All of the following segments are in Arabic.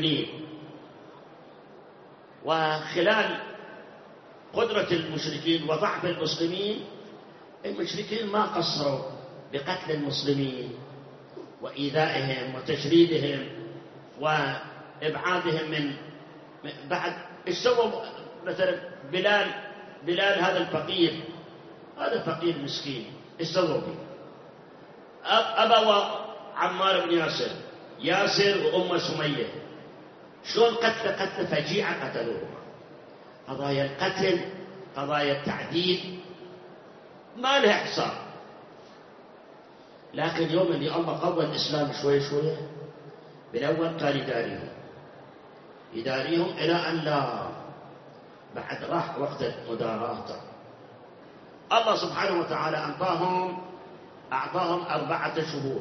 وخلال قدرة المشركين وضعف المسلمين، المشركين ما قصروا بقتل المسلمين وإيذائهم وتشريدهم وإبعادهم من بعد. إيش سووا مثلا بلال هذا الفقير، هذا فقير مسكين، إيش سووا به؟ أبوا عمار بن ياسر وأم سمية، شلون قتل فجيعة قتلوهم. قضايا القتل، قضايا التعذيب ما لها حساب. لكن يوم اللي الله قوى الإسلام شوية شوية، بالأول كان يداريهم إلى أن لا، بعد راح وقت مداراته الله سبحانه وتعالى أعطاهم 4 شهور.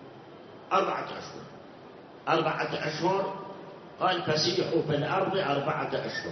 4 أشهر قال فسيحوا في الأرض 4 أشهر.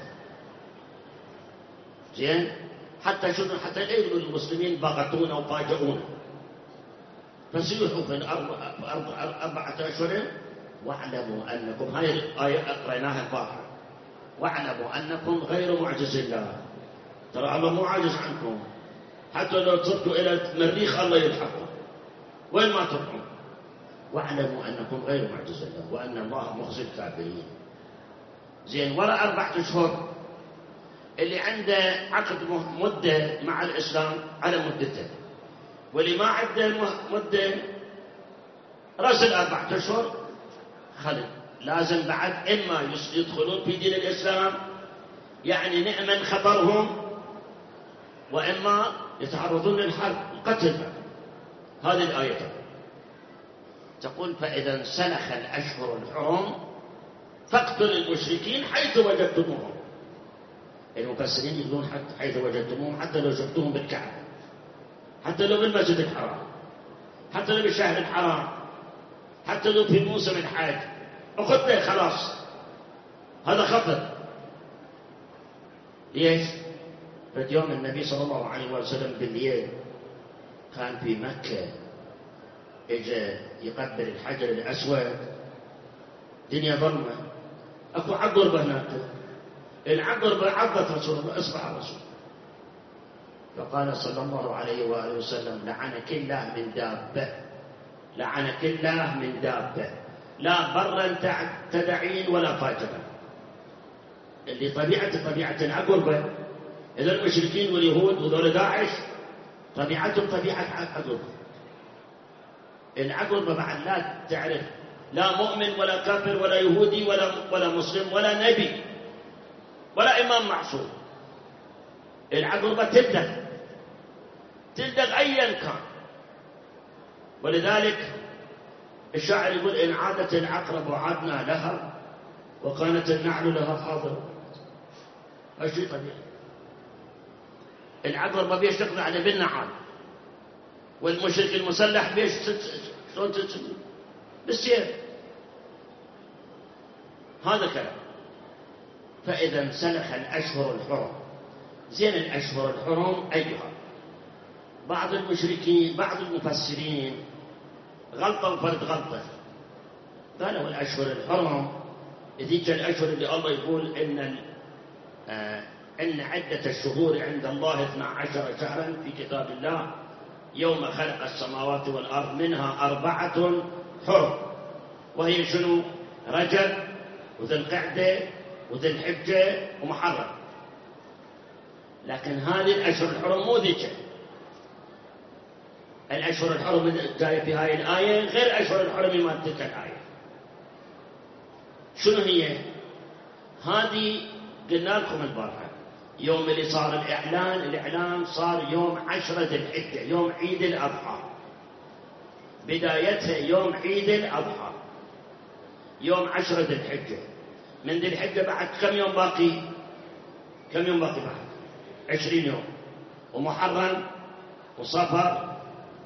زين، حتى لا يقولوا المسلمين بغتونا وفاجئونا. فسيحوا في الأرض 4 أشهر واعلموا أنكم، هاي الآية قريناها البارحة، واعلموا أنكم غير معجز الله. ترى الله مو عاجز عنكم، حتى لو تصدوا إلى المريخ الله يلحقكم وين ما تروحون. واعلموا أنكم غير معجز الله وأن الله مخزي الكافرين. زين، وراء 4 أشهر اللي عنده عقد مدة مع الإسلام على مدته، واللي ما عنده مدة رسل 4 أشهر خلد. لازم بعد إما يدخلون في دين الإسلام، يعني نأمن خبرهم، وإما يتعرضون للحرب القتل. هذه الآية تقول فإذا انسلخ الأشهر الحرم فاقتلوا المشركين حيث وجدتموهم. المفسرين يقولون حيث وجدتموهم، حتى لو شفتوهم بالكعبة، حتى لو بالمسجد الحرام، حتى لو بالشهر الحرام، حتى لو في موسم الحج، أخذته خلاص. هذا خطر. ليش؟ في يوم النبي صلى الله عليه وسلم بالليل كان في مكة، اجى يقبل الحجر الأسود، دنيا ظلمة، اكو عقربة هناك. العقربة عضت رسول الله، اصبح الرسول، فقال صلى الله عليه وآله وسلم لعنك الله من دابة، لعنك الله من دابة، لا برا تدعين ولا فاجرا. اللي طبيعة العقربة، إذا المشركين واليهود وذول داعش طبيعتهم طبيعة عقربة. العقربة بعد لا تعرف لا مؤمن ولا كافر ولا يهودي ولا مسلم ولا نبي ولا إمام معصوم. العقربة تلدغ أيا كان. ولذلك الشاعر يقول إن عادت العقرب وعدنا لها وكانت النعل لها حاضرة. هذا شيء طبيعي. العقرب بيش تقضي على بالنعال، والمشرك المسلح بيش شلون بالسيف. هذا كلام. فإذا انسلخ الأشهر الحرم. زين، الأشهر الحرم أيها بعض المشركين، بعض المفسرين غلطة وفرد غلطة، قالوا الأشهر الحرم ذيك الأشهر اللي الله يقول إن عدة الشهور عند الله 12 شهرا في كتاب الله يوم خلق السماوات والأرض منها 4 حرم، وهي شنو؟ رجب وذي القعدة وذي الحجة ومحرم. لكن هذه الأشهر الحرم مو ذيك. الأشهر الحرم جاية في هاي الآية غير أشهر الحرم ما تلك الآية. شنو هي؟ هذه قلنا لكم البارحة، يوم اللي صار الإعلان صار يوم 10 ذي الحجة، يوم عيد الأضحى. بدايتها يوم عيد الأضحى، يوم 10 ذي الحجة. من ذي الحجة بعد كم يوم باقي؟ كم يوم باقي بعد؟ 20 يوم. ومحرم وصفر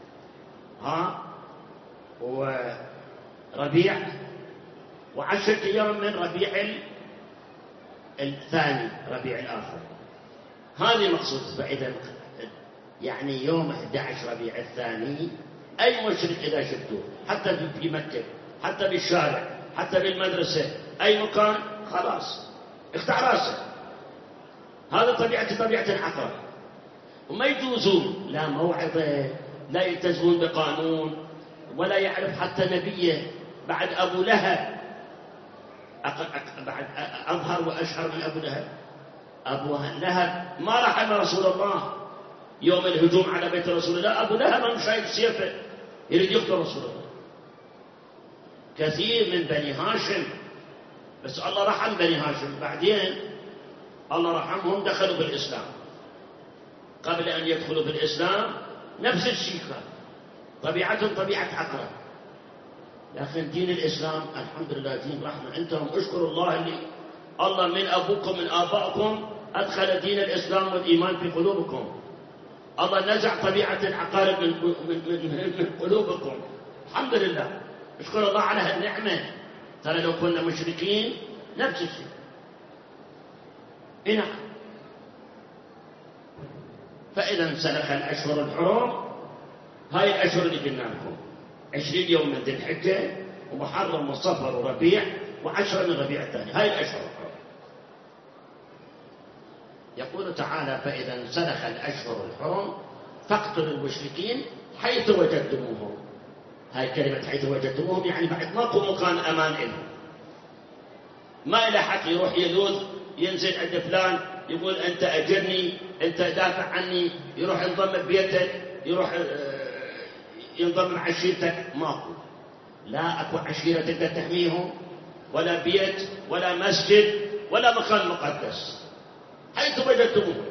وربيع، و10 أيام من ربيع الثاني، ربيع الآخر. هذه مقصود. فإذا يعني يوم 11 ربيع الثاني أي مشرك إذا شفتوه، حتى في مكة، حتى بالشارع، حتى بالمدرسة، أي مكان خلاص اقطع راسه. هذا طبيعة العقرب. وما يجوزون لا موعظة، لا يلتزمون بقانون، ولا يعرف حتى نبيه. بعد أبو لهب بعد أظهر وأشهر من أبو لهب. أبو لهب ما رحم رسول الله يوم الهجوم على بيت رسول الله. أبو لهب شايف سيفه يريد يقتل رسول الله. كثير من بني هاشم، بس الله رحم بني هاشم، بعدين الله رحمهم دخلوا بالإسلام. قبل أن يدخلوا بالإسلام نفس الشيء كان طبيعتهم طبيعة عقرب. لكن دين الإسلام الحمد لله دين رحمة. أنتم اشكروا الله اللي الله من أبوكم من آبائكم أدخل دين الإسلام والإيمان في قلوبكم. الله نزع طبيعة العقارب من قلوبكم. الحمد لله اشكر الله على هالنعمة. ترى لو كنا مشركين نفس الشيء. نعم. فإذا انسلخ الأشهر الحرم، هاي الأشهر اللي قلنا لكم 20 يوم من ذي الحجة ومحرم وصفر وربيع و10 من ربيع الثاني، هاي الأشهر الحرم. يقول تعالى فإذا انسلخ الأشهر الحرم فاقتلوا المشركين حيث وجدتموهم. هاي كلمة حيث وجدتموهم يعني بعد ماكو مكان أمان لهم. ما إلى حق يروح يلوذ ينزل عند فلان يقول أنت أجرني، أنت دافع عني، يروح ينضم ببيتك، يروح ينضم عشيرتك. ماكو، لا أكو عشيرة تقدر تحميهم، ولا بيت ولا مسجد ولا مكان مقدس. حيث وجدتموهم،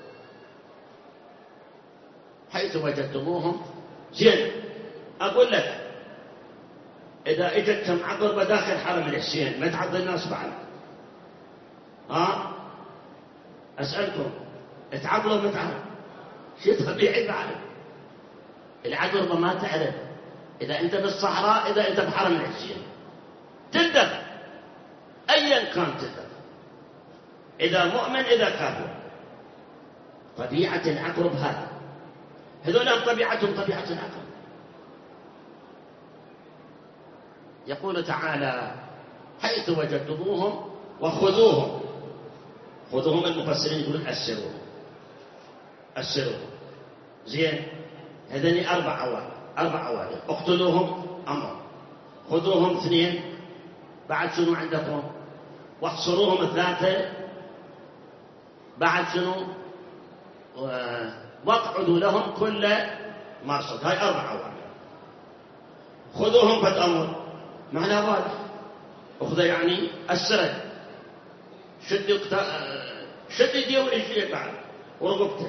حيث وجدتموهم. زين، أقول لك إذا اجت كم عقربة داخل حرم الحسين ما تعض الناس بعد؟ أسألكم تعضلوا ما تعرف؟ شيء طبيعي بعد. العقربة ما تعرف إذا أنت بالصحراء إذا أنت بحرم الحسين تندف، أيا كان تندف، إذا مؤمن إذا كافر. طبيعة العقرب هذا، هذول طبيعتهم طبيعة العقرب. يقول تعالى حيث وجدتموهم وخذوهم. خذوهم المفسرين يقولون أسروهم، أسروهم. زين، هذين 4 أوامر. اقتلوهم أمر، خذوهم 2، بعد شنو عندكم؟ واحصروهم 3، بعد شنو؟ واقعدوا لهم كل مرصد. هاي 4 أوامر. خذوهم قد أمر معناه واضح. أخذ يعني السرد، شد يديه ورجليه بعد ورقبته.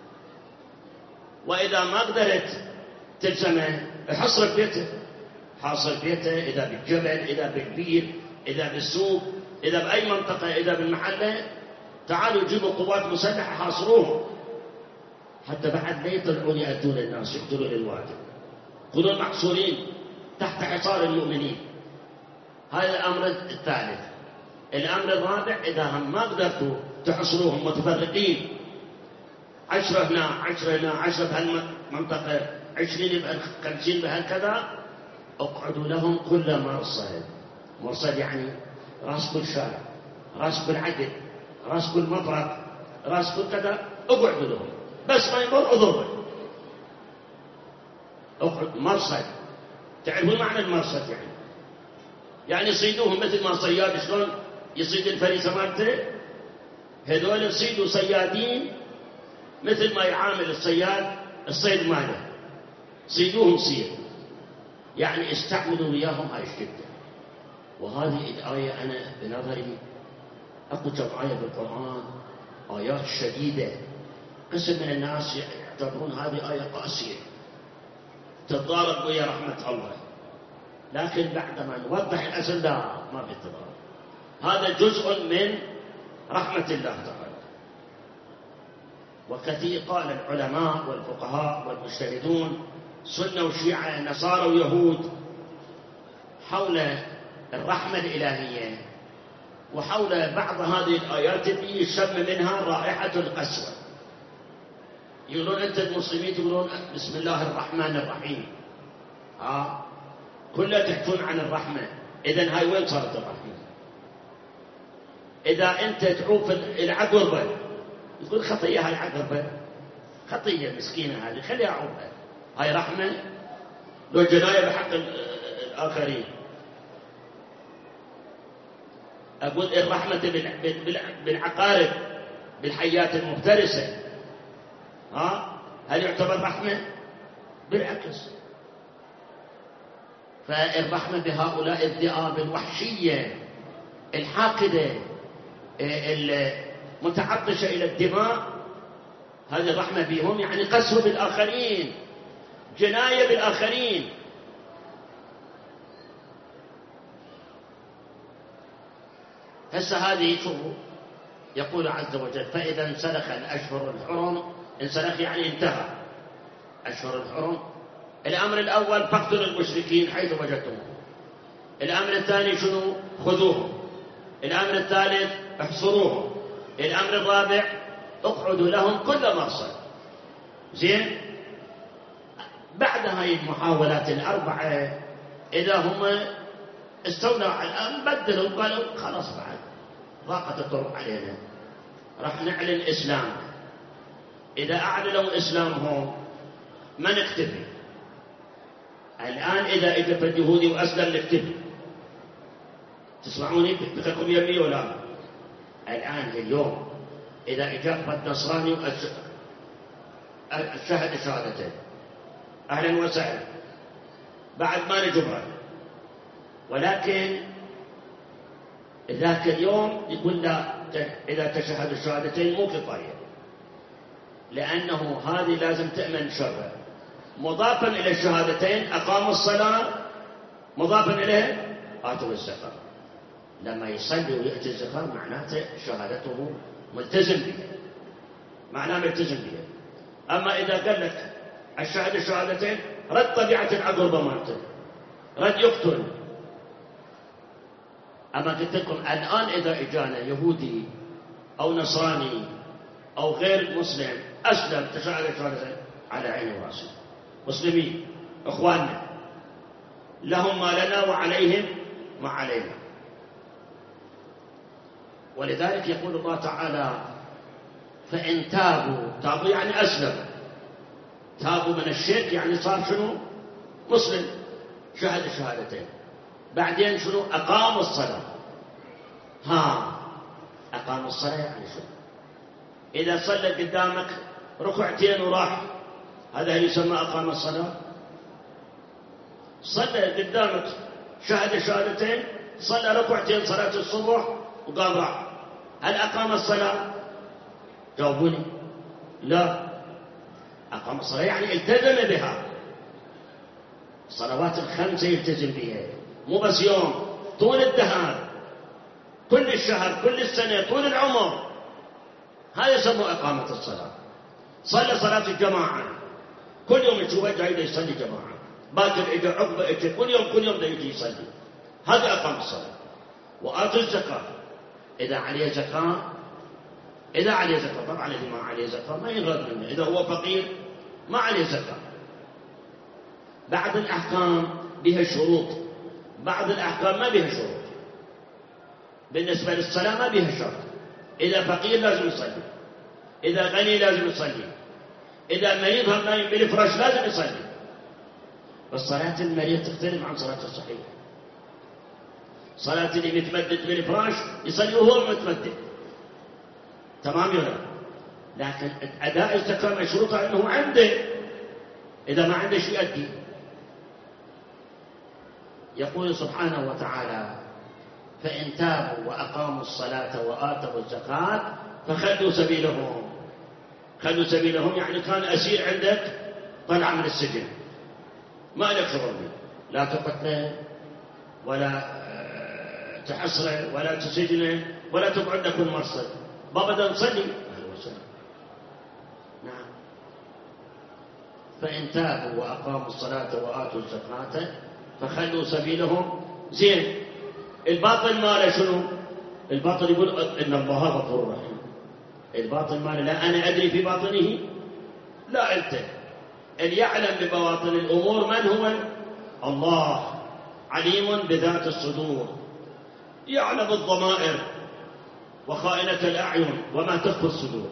وإذا ما قدرت تلزمه حصر بيته، حاصر بيته، إذا بالجبل، إذا بالبير، إذا بالسوق، إذا بأي منطقة، إذا بالمحلة. تعالوا جيبوا قوات مسلحة حاصروهم حتى بعد لا يطلعون يأتون الناس يقتلون الوادي. خذوا محصورين تحت حصار المؤمنين. هذا الأمر الثالث. الأمر الرابع إذا هم ما قدرتوا تحصروهم متفرقين، 10 هنا 10 هنا 10 بهالمنطقة 20 50 بهالكذا، اقعدوا لهم كل مرصد. مرصد يعني راس كل شارع، راس كل عدد، راس كل مفرق، راس كل كذا، اقعدوا لهم بس ما يمر اضربه. اقعد مرصد. تعرفون معنى المرصد؟ يعني يصيدوهم مثل ما صياد شلون يصيد الفريسة مالته، هذول يصيدوا صيادين مثل ما يعامل الصياد الصيد ماله، صيدوهم صيد، يعني استعملوا وياهم هاي الشدة. وهذه الآية أنا بنظري أكو كم آية بالقرآن آيات شديدة. قسم من الناس يعتبرون هذه آية قاسية تتضارب ويا رحمة الله، لكن بعدما نوضح الأصل لا، ما في تضارب. هذا جزء من رحمة الله تعالى. وكثير قال العلماء والفقهاء والمجتهدون سنة وشيعة نصارى ويهود حول الرحمة الإلهية وحول بعض هذه الآيات اللي يشم منها رائحة القسوة. يقولون أنت المسلمين تقولون بسم الله الرحمن الرحيم، كلها تحكون عن الرحمة. إذن هاي وين صارت الرحمة؟ إذا أنت تعوف العقربة تقول خطية، هاي عقربة خطية مسكينة هذه خليها أعوفها، هاي رحمة لو جناية بحق الآخرين. أقول الرحمة بالعقارب بالحيات المفترسة هل يعتبر رحمة؟ بالعكس. فالرحمة بهؤلاء الذئاب الوحشية الحاقدة المتعطشة إلى الدماء، هذه الرحمة بهم يعني قسوة بالآخرين، جناية بالآخرين. هسه هذه شوفوا يقول عز وجل فإذا انسلخ الأشهر الحرم، انسلخ يعني انتهى أشهر الحرم. الأمر الأول فاقتلوا المشركين حيث وجدتموهم. الأمر الثاني شنو؟ خذوهم. الأمر الثالث احصروهم. الأمر الرابع اقعدوا لهم كل مرصد. زين، بعد هاي المحاولات الأربعة إذا هم استولوا على الأمر بدلوا قالوا خلاص بعد ضاقت الطرق علينا راح نعلن إسلام. إذا أعلنوا إسلامهم ما نكتفي. الآن إذا إجت اليهودي وأسلم نكتفي. تسمعوني بفكركم يمي ولا؟ الآن اليوم إذا إجت النصراني الشهد شهادتين أهلا وسهلا بعد ما نجبره، ولكن ذاك اليوم يقول لا إذا تشهد الشهادتين مو كفاية، لأنه هذه لازم تأمن شرها. مضافا إلى الشهادتين أقاموا الصلاة، مضافا إليه آتوا الزكاة. لما يصلي ويأتي الزكاة معناته شهادته ملتزم بها، معناه ملتزم بها. أما إذا قال لك الشهادة الشهادتين رد طبيعة العقربة مالته، رد يقتل. أما قلت لكم الآن إذا إجانا يهودي أو نصراني أو غير مسلم أسلم تشهد الشهادتين على عيني وراسي، مسلمين إخواننا لهم ما لنا وعليهم ما علينا. ولذلك يقول الله تعالى فإن تابوا يعني أسلموا، تابوا من الشرك يعني صار شنو؟ مسلم، شهد الشهادتين. بعدين شنو؟ أقاموا الصلاة. أقاموا الصلاة يعني شنو؟ إذا صلى قدامك ركعتين وراح، هذا يسمى أقام الصلاة؟ صلى قدامك شهد الشهادتين، صلى ركعتين صلاة الصبح وقام راح، هل أقام الصلاة؟ جاوبوني. لا، أقام الصلاة يعني التزم بها، الصلوات الخمسة يلتزم بها، مو بس يوم، طول الدهر، كل الشهر، كل السنة، طول العمر. هذا يسمى إقامة الصلاة. صلى صلاة الجماعة، كل يوم يشوفه جاي يصلي جماعة، باكر إجا عقبة إجا كل يوم ده يجي يصلي، هذا أقام الصلاة. وآتوا الزكاة إذا عليه زكاة، إذا عليه زكاة. طبعا اللي ما عليه زكاة ما ينرد منه، إذا هو فقير ما عليه زكاة. بعض الأحكام بها شروط، بعض الأحكام ما بها شروط. بالنسبة للصلاة ما بها شرط، إذا فقير لازم يصلي، إذا غني لازم يصلي، إذا مريض هم نايم بالفراش لازم يصلي. فالصلاة المريض تختلف عن صلاة الصحيح. صلاة اللي متمدد بالفراش يصلي وهو متمدد، تمام ولا؟ لكن أداء الزكاة مشروطة أنه عنده، إذا ما عنده شيء يؤدي. يقول سبحانه وتعالى فإن تابوا وأقاموا الصلاة وآتوا الزكاة فخلوا سبيلهم. خلوا سبيلهم يعني كان أسير عندك، طلع من السجن، ما لك شغل به، لا تقتله ولا تحصره ولا تسجنه ولا تقعد لكم مرصد، بابا نصلي. نعم. فإن تابوا وأقاموا الصلاة وآتوا الزكاة فخلوا سبيلهم. زين، الباطل ماله شنو؟ الباطل يقول إن الله غفور رحيم. الباطل ماله لا أنا أدري في باطنه، لا أنت. اللي يعلم ببواطن الأمور من هو؟ الله، عليم بذات الصدور، يعلم الضمائر. وخائنة الأعين وما تخفي الصدور.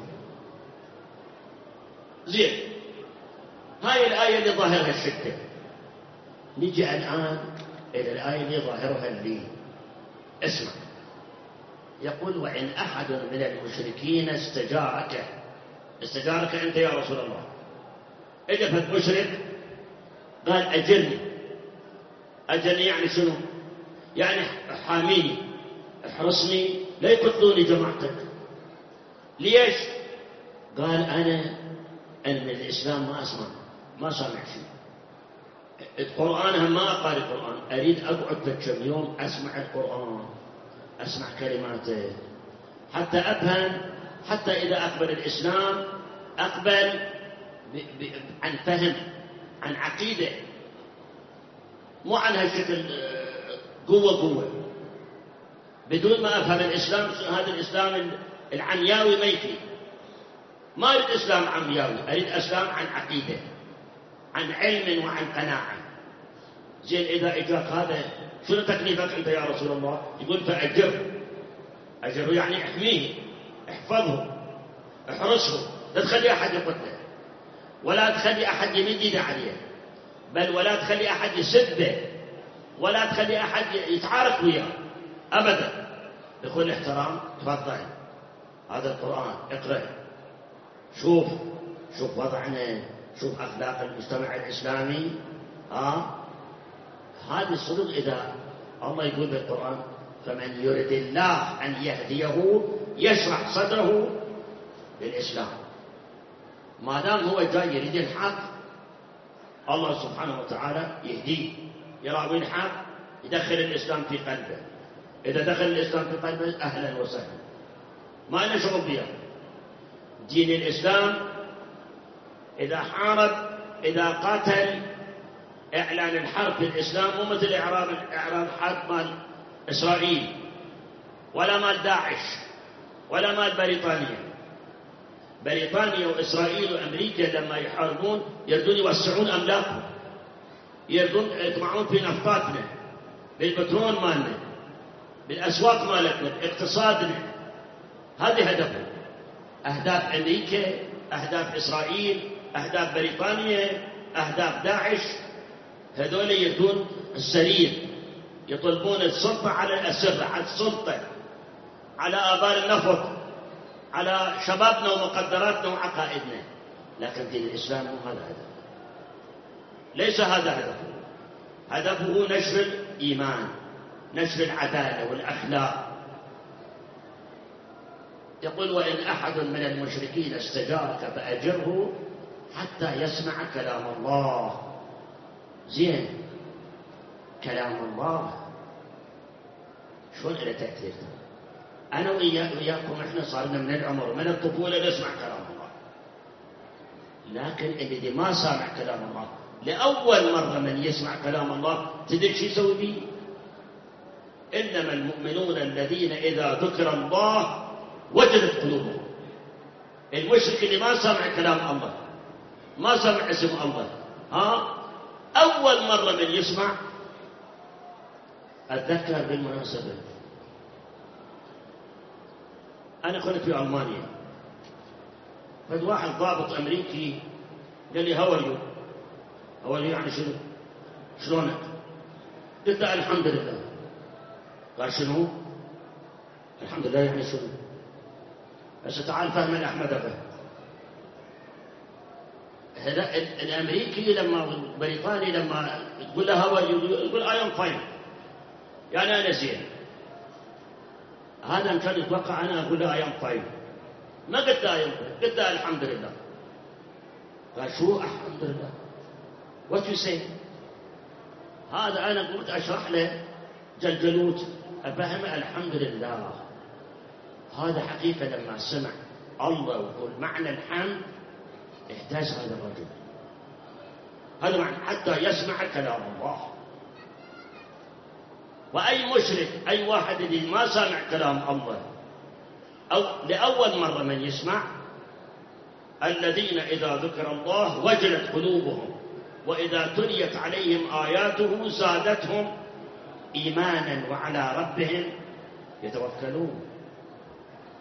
زين، هاي الآية اللي ظاهرها الشدة. نجي الآن إلى الآية اللي ظاهرها اللين. اسمع، يقول: وإن أحد من المشركين استجارك أنت يا رسول الله. إذا فت مشرك قال: أجرني يعني شنو؟ يعني حاميني، احرصني لا يقتلوني جماعتك. ليش؟ قال: أنا من الإسلام ما سامع شيء. القرآن هم ما أقرأ القرآن، أريد أقعد كم يوم أسمع القرآن، أسمع كلماته حتى أفهم، حتى إذا أقبل الإسلام أقبل عن فهم، عن عقيدة، مو عن هالشكل قوة بدون ما أفهم الإسلام. هذا الإسلام العمياوي ما يفيد. ما أريد إسلام عمياوي، أريد إسلام عن عقيدة، عن علم وعن قناعة. زين، إذا إجاك هذا شنو تكليفك أنت يا رسول الله؟ يقول: فأجره يعني احميه، احفظه، احرسه، لا تخلي أحد يقتله، ولا تخلي أحد يمد يده عليه، بل ولا تخلي أحد يسبه، ولا تخلي أحد يتعارك وياه أبدا. بكل احترام، تفضل، هذا القرآن اقرأ، شوف وضعنا، شوف أخلاق المجتمع الإسلامي. هذه الصدق. إذا الله يقول بالقرآن: فمن يرد الله أن يهديه يشرح صدره للإسلام. ما دام هو جاي يريد الحق، الله سبحانه وتعالى يهديه، يراوي الحق، يدخل الإسلام في قلبه. إذا دخل الإسلام في قلبه أهلا وسهلا، ما لنا شغل بها. دين الإسلام إذا حارب، إذا قاتل، إعلان الحرب في الإسلام مو مثل إعلان حرب مال إسرائيل، ولا مال داعش، ولا مال بريطانيا وإسرائيل وأمريكا لما يحاربون يردون يوسعون أملاكهم، يردون يطمعون في نفطاتنا، بالبترول مالنا، بالأسواق مالتنا، باقتصادنا. هذه هدفهم. أهداف أمريكا، أهداف إسرائيل، أهداف بريطانيا، أهداف داعش. هذول يردون السرير، يطلبون السلطة على الأسرة، على السلطة، على آبار النفط، على شبابنا ومقدراتنا وعقائدنا. لكن دين الإسلام مو هذا هدفه، ليس هذا هدفه. هدفه نشر الإيمان، نشر العدالة والأخلاق. يقول: وإن أحد من المشركين استجارك فأجره حتى يسمع كلام الله. زين، كلام الله شلون له تأثير؟ أنا وإياكم إحنا صارنا من العمر، من الطفولة نسمع كلام الله، لكن اللي ما سامع كلام الله لأول مرة من يسمع كلام الله تدري شو يسوي به؟ إنما المؤمنون الذين إذا ذكر الله وجلت قلوبهم. المشرك اللي ما سمع كلام الله، ما سمع اسم الله، أول مرة من يسمع. أتذكر بالمناسبة أنا كنت في ألمانيا، فد واحد ضابط أمريكي قال لي: هاو ار يو يعني شنو؟ شلونك؟ قلت له: الحمد لله. قال: شنو؟ الحمد لله يعني شنو؟ بس تعال فهم أحمد أبا. هذا الأمريكي لما البريطاني لما تقول له هاو ار يو يقول: I am fine، يعني أنا زين. هذا كان يتوقع أنا أقول له I am fine، ما قلت له I am fine، قلت له الحمد لله. قال: شو الحمد لله؟ what you say؟ هذا أنا قلت أشرح له جلجلوت أفهم الحمد لله. هذا حقيقة لما سمع الله وقول معنى الحمد احتاج هذا الرجل، هذا معنى حتى يسمع كلام الله. وأي مشرك، أي واحد اللي ما سمع كلام الله أو لأول مرة من يسمع: الذين إذا ذكر الله وجلت قلوبهم وإذا تليت عليهم آياته زادتهم إيمانا وعلى ربهم يتوكلون.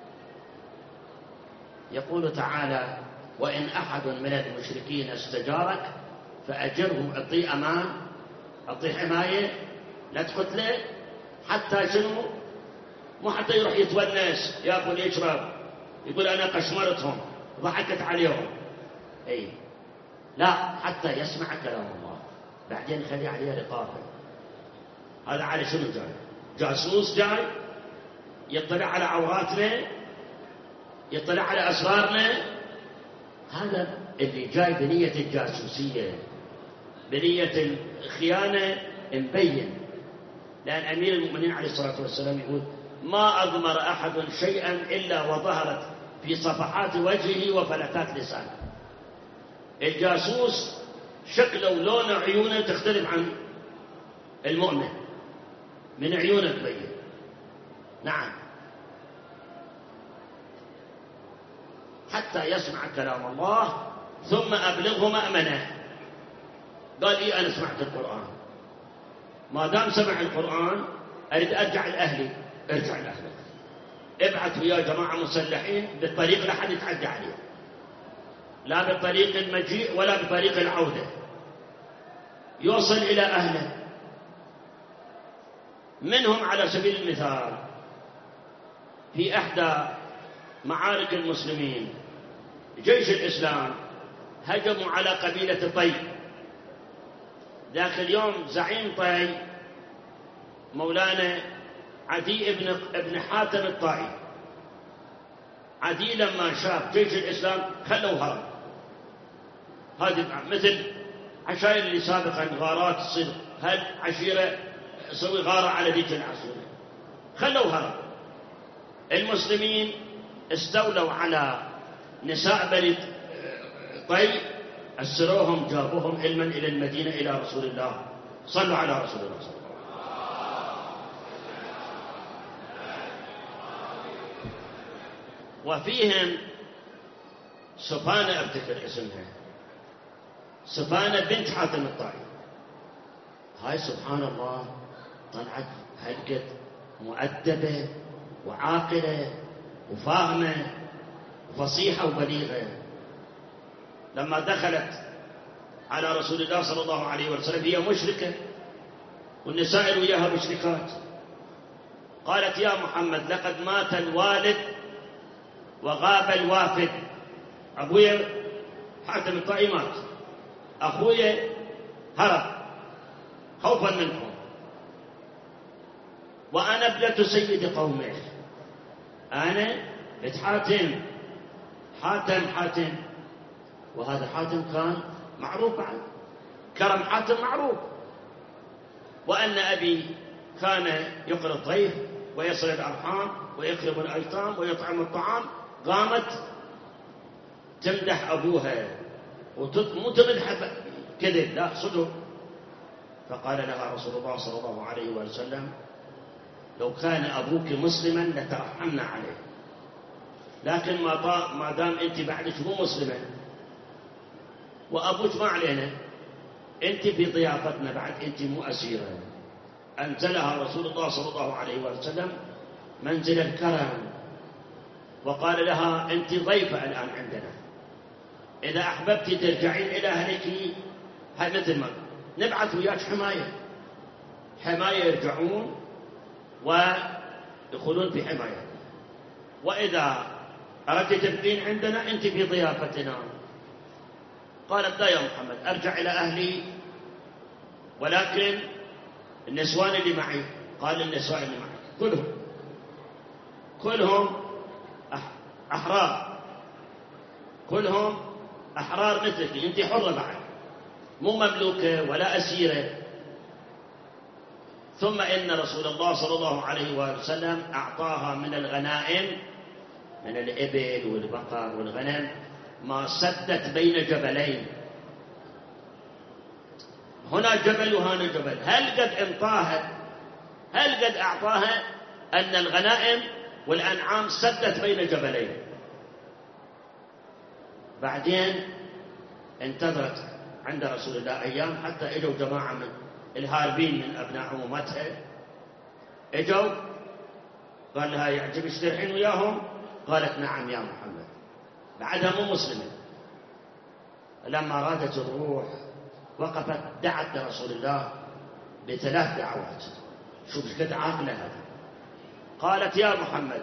يقول تعالى: وإن أحد من المشركين استجارك فأجره، أعطيه أمان، أعطيه حماية، لا تقتله، حتى شنو؟ مو حتى يروح يتونس يأكل يشرب يقول أنا قشمرتهم ضحكت عليهم، أي لا، حتى يسمع كلام الله، بعدين خلي عليه رقابة. هذا على شنو جاي؟ جاسوس جاي يطلع على عوراتنا، يطلع على أسرارنا. هذا اللي جاي بنية الجاسوسية، بنية الخيانة مبين. لأن أمير المؤمنين عليه الصلاة والسلام يقول: ما أضمر أحد شيئا إلا وظهرت في صفحات وجهه وفلتات لسانه. الجاسوس شكله ولون عيونه تختلف عن المؤمن، من عيونه تبين. نعم، حتى يسمع كلام الله ثم أبلغه مأمنه. قال: إيه أنا سمعت القرآن، ما دام سمع القرآن أريد أرجع لأهلي. ارجع لأهلك، ابعث ويا جماعة مسلحين بالطريق لا حد يتعدى عليه، لا بالطريق المجيء ولا بطريق العودة، يوصل إلى أهله. منهم على سبيل المثال في إحدى معارك المسلمين جيش الإسلام هجموا على قبيلة طي. ذاك اليوم زعيم طي مولانا عدي ابن حاتم الطائي. عدي لما شاف جيش الإسلام خلوه هرب. هذه مثل عشائر اللي سابقا غارات تصير، هل عشيرة تسوي غارة على ذيك العشيرة، خلوه هرب. المسلمين استولوا على نساء بني طي، أسروهم جابوهم علما إلى المدينة إلى رسول الله. صلوا على رسول الله صلى الله عليه وسلم. وفيهم سفانة، أفتكر اسمها سفانة بنت حاتم الطائي. هاي سبحان الله طلعت هلقت مؤدبة وعاقلة وفاهمة وفصيحة وبليغة. لما دخلت على رسول الله صلى الله عليه وسلم هي مشركة والنساء اللي وياها مشركات، قالت: يا محمد لقد مات الوالد وغاب الوافد. أبويا حاتم الطائي مات، أخويا هرب خوفا منكم، وأنا ابنة سيد قومه. أنا بنت حاتم، حاتم، وهذا حاتم كان معروف بعد، كرم حاتم معروف. وأن أبي كان يقري الضيف ويصل الأرحام ويكرم الأيتام ويطعم الطعام. قامت تمدح أبوها، مو تمدح كذب، لا صدق. فقال لها رسول الله صلى الله عليه وسلم: لو كان أبوك مسلما لترحمنا عليه، لكن ما دام أنت بعدك مو مسلمة وأبوك ما علينا، أنت في ضيافتنا بعد، أنت مو أسيرة. أنزلها رسول الله صلى الله عليه وسلم منزل الكرم، وقال لها: أنت ضيفة الآن عندنا، إذا أحببت ترجعين إلى أهلك مثل ما نبعث وياك حماية يرجعون ويدخلون في حماية، وإذا أردت تبقين عندنا أنت في ضيافتنا. قالت: لا يا محمد، أرجع إلى أهلي، ولكن النسوان اللي معي. قال: النسوان اللي معي كلهم أحرار، كلهم أحرار مثلك، أنت حرة بعد، مو مملوكة ولا أسيرة. ثم إن رسول الله صلى الله عليه وسلم أعطاها من الغنائم، من الإبل والبقر والغنم، ما سدت بين جبلين، هنا جبل وهنا جبل. هل قد أعطاها أن الغنائم والأنعام سدت بين جبلين. بعدين انتظرت عند رسول الله أيام حتى اجوا جماعة من الهاربين من أبناء عمومتها، اجوا قال لها: يعجبك ترحين وياهم؟ قالت: نعم يا محمد. بعدها مو مسلمة. لما أرادت الروح وقفت دعت لرسول الله ب3 دعوات. شوف ايش قد عاقلة هذا. قالت: يا محمد،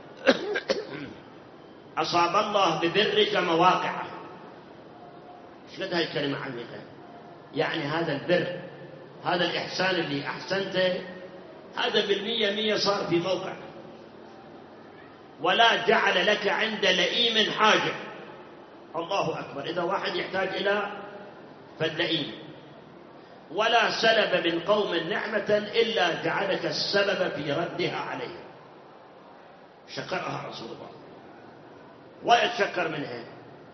أصاب الله ببرك مواقعه. ايش قد هاي الكلمة عميقة؟ يعني هذا البر، هذا الإحسان اللي أحسنته، هذا 100% صار في موقع، ولا جعل لك عند لئيم حاجة. الله أكبر. إذا واحد يحتاج إلى فاللئيم، ولا سلب من قوم نعمة إلا جعلك السبب في ردها عليه. شكرها رسول الله ويتشكر منها.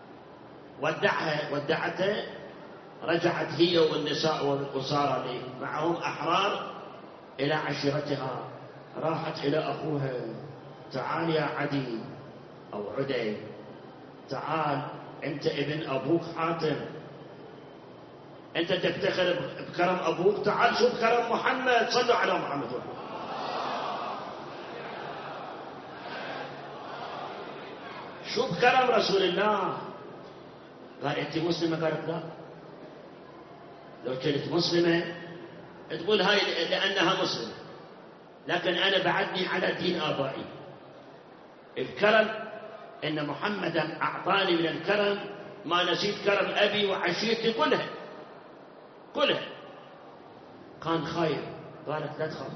ودعتها، رجعت هي والنساء والأسارة اللي معهم أحرار إلى عشيرتها. راحت إلى أخوها: تعال يا عدي أو عدي، تعال، أنت ابن أبوك حاتم، أنت تفتخر بكرم أبوك، تعال شوف كرم محمد. صلوا على محمد. شوف كرم رسول الله. قال: أنت مسلمة؟ قالت: لا. لو كنت مسلمة تقول هاي لأنها مسلمة، لكن أنا بعدني على دين آبائي. الكرم إن محمدا أعطاني من الكرم ما نسيت كرم أبي وعشيرتي كلها. كان خايف. قالت: لا تخاف،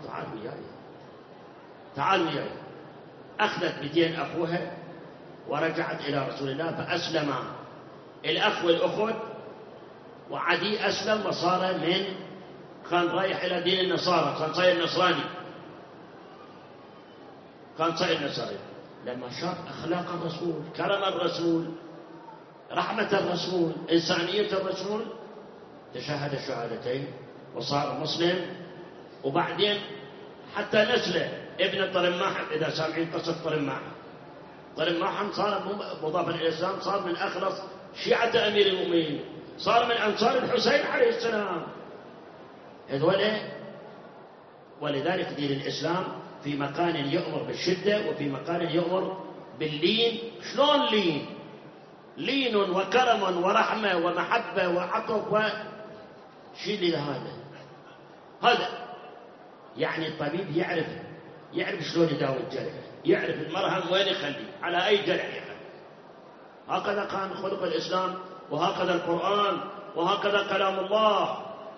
تعال وياي. أخذت بدين أخوها ورجعت إلى رسول الله، فأسلم الأخ والأخت، وعدي أسلم وصار كان رايح إلى دين النصارى، كان صاير نصراني. لما شاف أخلاق الرسول، كرم الرسول، رحمة الرسول، إنسانية الرسول، تشهد الشهادتين وصار مسلم. وبعدين حتى نسله ابن طرماح، إذا سامعين قصة طرماح صار مضافا إلى الإسلام، صار من أخلص شيعة أمير المؤمنين، صار من أنصار الحسين عليه السلام. ولذلك دين الإسلام في مكان يؤمر بالشدة وفي مكان يؤمر باللين. شلون لين وكرم ورحمة ومحبة وعطف وشيء هذا يعني الطبيب يعرف شلون يداوي الجرح، يعرف المرهم وين يخليه، على أي جرح يخليه. هكذا كان خلق الإسلام، وهكذا القرآن، وهكذا كلام الله.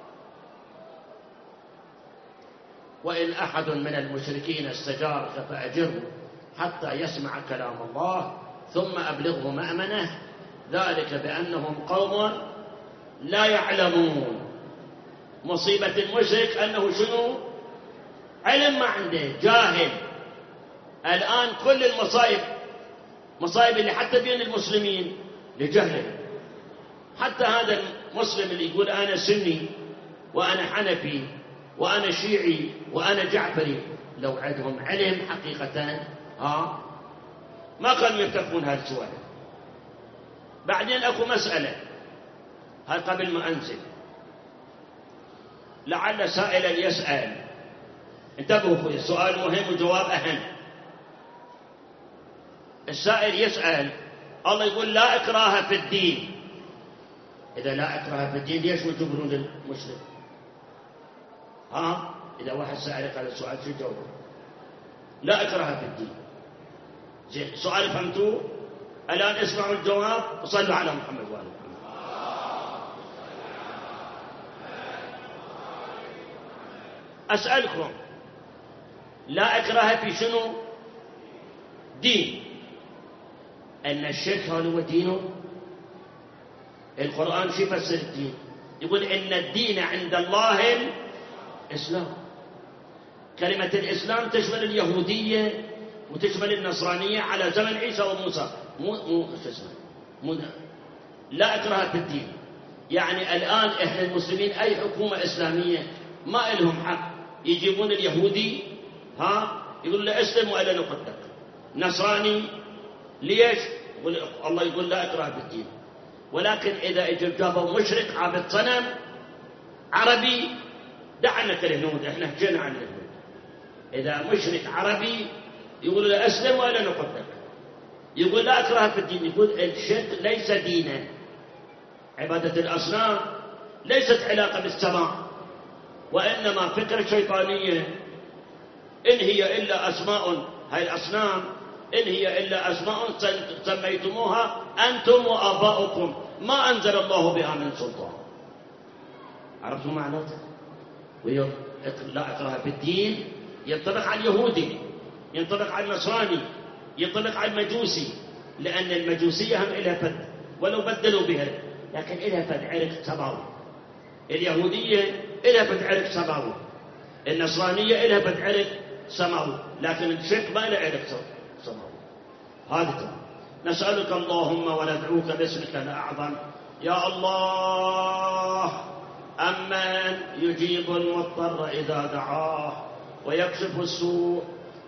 وإن أحد من المشركين استجارك فأجره حتى يسمع كلام الله ثم أبلغه مأمنه، ذلك بأنهم قوم لا يعلمون. مصيبة المشرك أنه شنو؟ علم ما عنده، جاهل. الآن كل مصايب اللي حتى بين المسلمين لجهله. حتى هذا المسلم اللي يقول أنا سني وأنا حنفي وأنا شيعي وأنا جعفري، لو عندهم علم حقيقة ما كانوا يفتقون هذه السؤال. بعدين أكو مسألة، هاي قبل ما أنزل، لعل سائلا يسأل. انتبهوا في السؤال مهم وجواب أهم. السائل يسأل، الله يقول لا إكراه في الدين. إذا لا إكراه في الدين ليش يجبرون المسلم؟ إذا واحد سألك هذا السؤال شو جواب؟ لا إكراه في الدين. زين، سؤال فهمتوه؟ الآن اسمعوا الجواب وصلوا على محمد وآل محمد. أسألكم، لا إكراه في شنو؟ دين. أن الشرك هذا هو دينه. القرآن شو يفسر الدين؟ يقول إن الدين عند الله الإسلام. كلمة الإسلام تشمل اليهودية وتشمل النصرانية على زمن عيسى وموسى. لا إكراه في الدين. يعني الآن إحنا المسلمين أي حكومة إسلامية ما إلهم حق يجيبون اليهودي يقول له اسلم وإلا نقتلك. نصراني ليش؟ الله يقول لا إكراه في الدين. ولكن إذا جابوا مشرك عابد صنم عربي، دعنا الهنود، احنا حكينا عن الهنود. إذا مشرك عربي يقول له اسلم وإلا نقتلك. يقول لا إكراه في الدين. يقول الشرك ليس دينا، عبادة الأصنام ليست علاقة بالسماع، وإنما فكرة شيطانية. إن هي إلا أسماء، هاي الأصنام إن هي إلا أسماء سميتموها أنتم وآباؤكم ما أنزل الله بها من سلطان. عرفتوا معناته؟ لا إكراه في الدين ينطبق على اليهودي، ينطبق على النصراني، ينطبق على المجوسي، لأن المجوسية هم إلها فد ولو بدلوا بها، لكن إلها فد عرق سماوي. اليهودية إلها فد عرق سماوي، النصرانية إلها فد عرق سماوي، لكن الشرك ما له عرق سماوي. هذا تمام. نسألك اللهم وندعوك باسمك الأعظم يا الله أمن يجيب المضطر إذا دعاه ويكشف السوء،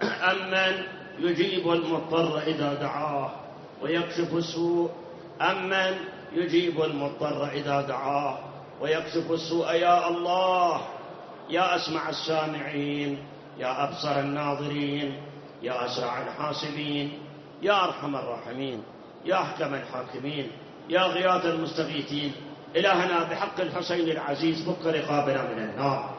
أمن يجيب المضطر إذا دعاه ويكشف السوء، أمن يجيب المضطر إذا دعاه ويكشف السوء. يا الله يا أسمع السامعين، يا أبصر الناظرين، يا أسرع الحاسبين، يا أرحم الراحمين، يا أحكم الحاكمين، يا غياث المستغيثين. إلهنا بحق الحسين العزيز فك رقابنا من النار،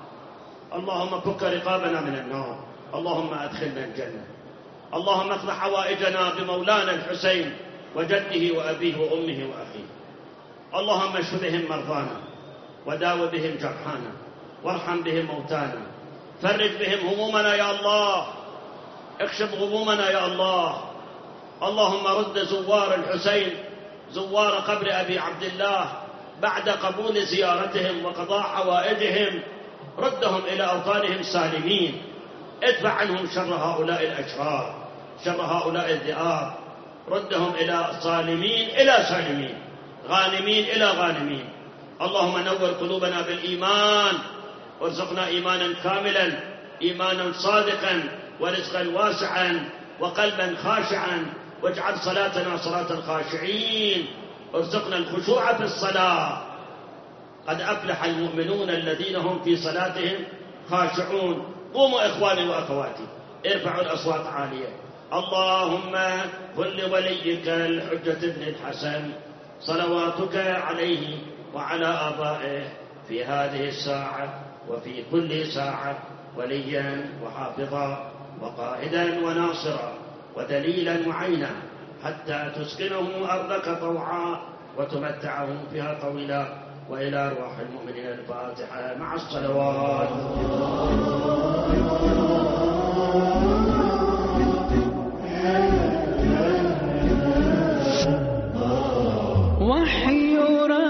اللهم فك رقابنا من النار، اللهم أدخلنا الجنة، اللهم اقض حوائجنا بمولانا الحسين وجده وأبيه وأمه وأخيه. اللهم اشف بهم مرضانا وداو بهم جرحانا وارحم بهم موتانا، فرج بهم همومنا يا الله، اكشف غمومنا يا الله. اللهم رد زوار الحسين، زوار قبر أبي عبد الله بعد قبول زيارتهم وقضاء حوائجهم، ردهم إلى أوطانهم سالمين، ادفع عنهم شر هؤلاء الأشرار، شر هؤلاء الذئاب، ردهم إلى صالمين إلى سالمين، غانمين إلى غانمين. اللهم نور قلوبنا بالإيمان، وارزقنا إيمانا كاملا، إيمانا صادقا، ورزقا واسعا، وقلبا خاشعا، واجعل صلاتنا صلاة الخاشعين، ارزقنا الخشوع في الصلاة. قد أفلح المؤمنون الذين هم في صلاتهم خاشعون. قوموا إخواني وأخواتي، ارفعوا الأصوات عالية. اللهم كن لوليك الحجة بن الحسن صلواتك عليه وعلى آبائه في هذه الساعة وفي كل ساعة وليا وحافظا وقائدا وناصرا ودليلا وعينا، حتى تسكنه أرضك طوعا وتمتعه فيها طويلا. وإلى أرواح المؤمنين الفاتحة مع الصلوات. وحي